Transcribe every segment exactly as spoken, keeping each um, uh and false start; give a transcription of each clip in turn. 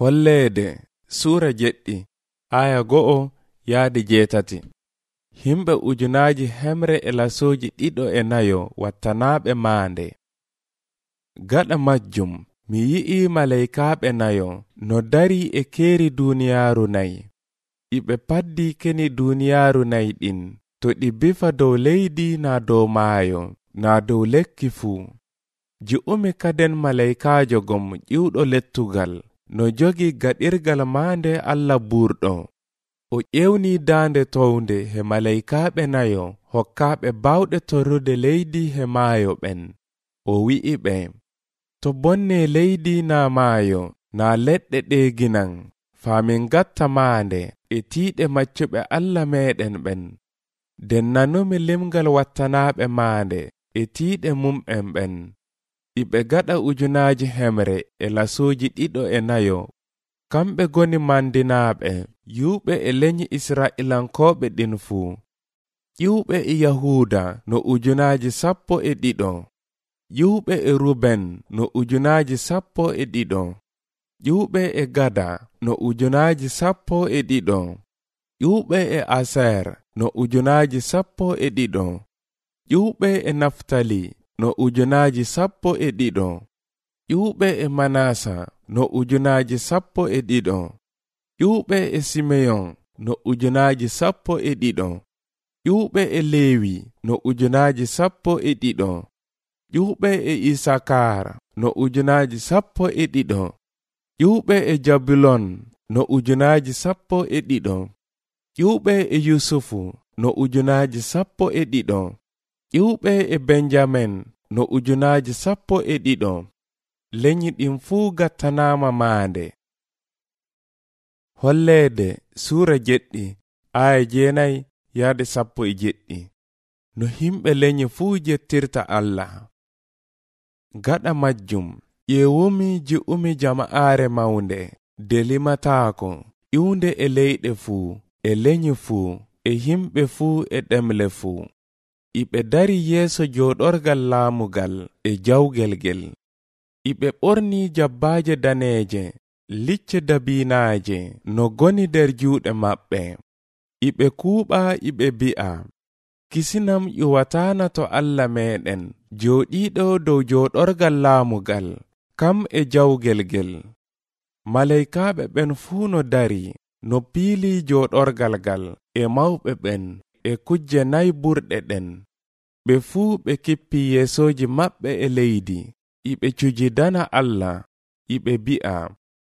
Holleede Suura jeɗɗi aya go'o yaadi jeetati. Himɓe ujunaaji hemre e lasooji ɗiɗo e nayo wattanaaɓe maande. Gaɗa majjum mi yi'i malaykaaɓe nayo no dari e keeri duuniyaaru nayi. Iɓe paddi keni duuniyaaru nayi ɗin to ɗi bifa dow leydi naa dow maayo naa dow lekki fuu. Ji'umi kaden malaykaajo gom ƴiwɗo lettugal no jogi gaɗirgal maande Allah burɗo. O ƴewni daande townde he malaykaaɓe nayo hokkaaɓe bawɗe torrude leydi he maayo ɓen. O wi'i ɓe, to bonne leydi naa maayo naa leɗɗe ɗeeginan faamin gatta maande e tiiɗe maccuɓe Allah meɗen ɓen. Den nanumi limgal wattanaaɓe maande e tiiɗe mum'en ɓen. Iɓe gaɗa ujunaaji hemre e lasooji ɗiɗo e nayo. Kamɓe goni mandinaaɓe yuuɓe e lenyi Isra'ilankooɓe ɗin fuu. Ƴiwɓe e Yahuuda no ujunaaji sappo e ɗiɗo. Ƴiwɓe e Ruben no ujunaaji sappo e ɗiɗo. Ƴiwɓe e Gada no ujunaaji sappo e ɗiɗo. Ƴiwɓe e Aser no ujunaaji sappo e ɗiɗo. Ƴiwɓe e Naftali no ujunaaji sappo e ɗiɗo. Ƴiwɓe e Manasa no ujunaaji sappo e ɗiɗo. Ƴiwɓe e Simeyon no ujunaaji sappo e ɗiɗo. Ƴiwɓe e Lewi no ujunaaji sappo e ɗiɗo. Ƴiwɓe e Isakar no ujunaaji sappo e ɗiɗo. Ƴiwɓe e Jabulon no ujunaaji sappo e ɗiɗo. Ƴiwɓe e Yusufu no ujunaaji sappo e ɗiɗo. Ƴiwɓe e Benjamin no ujunaaji sappo e ɗiɗo. Lenyi ɗin fuu gattanaama maande. Holleede Suura jeɗɗi aya jeenayi yaade sappo e jeɗɗi. No himɓe lenyi fuu jettirta Allah. Gaɗa majjum ƴeewumi ji'umi jama'aare mawnde delimataako ƴiwnde e leyɗe fuu e lenyi fuu e himɓe fuu e ɗemle fuu. Iɓe dari yeeso jooɗorgal laamugal e jawgel gel. Iɓe ɓorni jabbaaje daneeje licce dabiinaaje no goni nder juuɗe maɓɓe. Iɓe kuuɓa iɓe bi'a, kisinam ƴuwataana to Allah meɗen jooɗiiɗo dow jooɗorgal laamugal kam e jawgel gel. Malaykaaɓe ɓen fuu no dari no piili jooɗorgal gal e mawɓe ɓen e kujje nayi burɗe ɗen. Ɓe fuu ɓe kippi yeesooji maɓɓe e leydi. Iɓe cujidana Allah. Iɓe bi'a,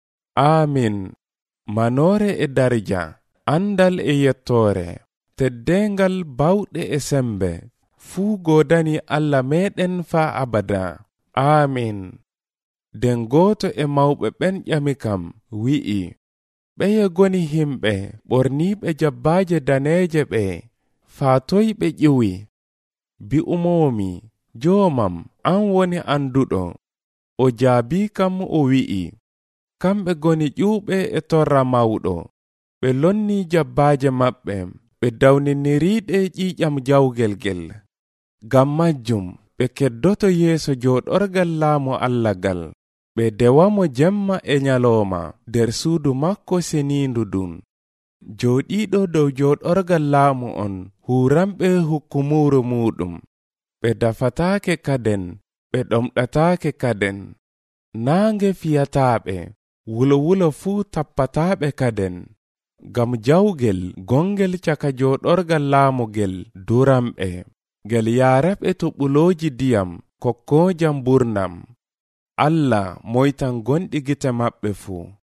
Amin. Manoore e darja, andal e yettoore, teddengal bawɗe e sembe fuu godani Allah meɗen faa abada. Amin. Den gooto e mawɓe ɓen ƴami kam wi'i, ɓeye goni himɓe ɓorniiɓe jabbaaje daneeje ɓe faa toy ɓe ƴiwi? Bi'umoomi, joomam, an woni anduɗo. O jaabii kam o wi'i, kamɓe goni ƴiwɓe e torra mawɗo. Ɓe lonni jabbaaje maɓɓe, ɓe dawniniriiɗe ƴiiƴam jawgel gel. Ngam majjum ɓe keddoto yeeso jooɗorgal laamu Allah gal. Ɓe dewamo jemma e nyalooma nder suudu makko seniindu dun. Jooɗiiɗo dow jooɗorgal laamu on huuramɓe hukkumuuru muɗum. Ɓe dafataake kaden, ɓe ɗomɗataake kaden. Naange fiyataaɓe, wulo-wulo fuu tappataaɓe kaden. Ngam jawgel gongel caka jooɗorgal laamugel duramɓe. Gel yaaraɓe to ɓulooji diyam kokkoojam burnam. Allah moytan gonɗi gite maɓɓe fuu.